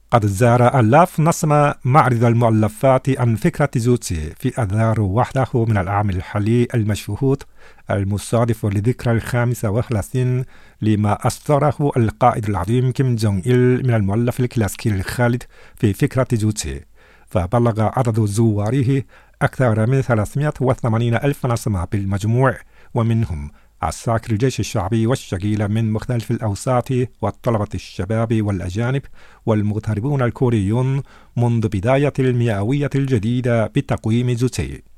قد زار آلاف نسمة معرض المؤلفات عن فكرة جوتشي في أذار وحده من العام الحالي المشهود المصادف لذكرى 35 لما أصدره القائد العظيم كيم جونغ إل من المؤلف الكلاسيكي الخالد في فكرة جوتشي، فبلغ عدد زواره أكثر من 380 ألف نسمة بالمجموع، ومنهم عساكر الجيش الشعبي والشقيلة من مختلف الأوساط والطلبة الشباب والأجانب والمغتربون الكوريون منذ بداية المئوية الجديدة بتقويم جوتشي.